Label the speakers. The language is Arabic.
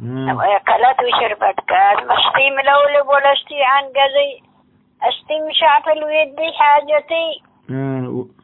Speaker 1: أكلت وشربت كان مشتي ملولب ولا اشتي عن قضي اشتي مشعفل ويدي حاجتي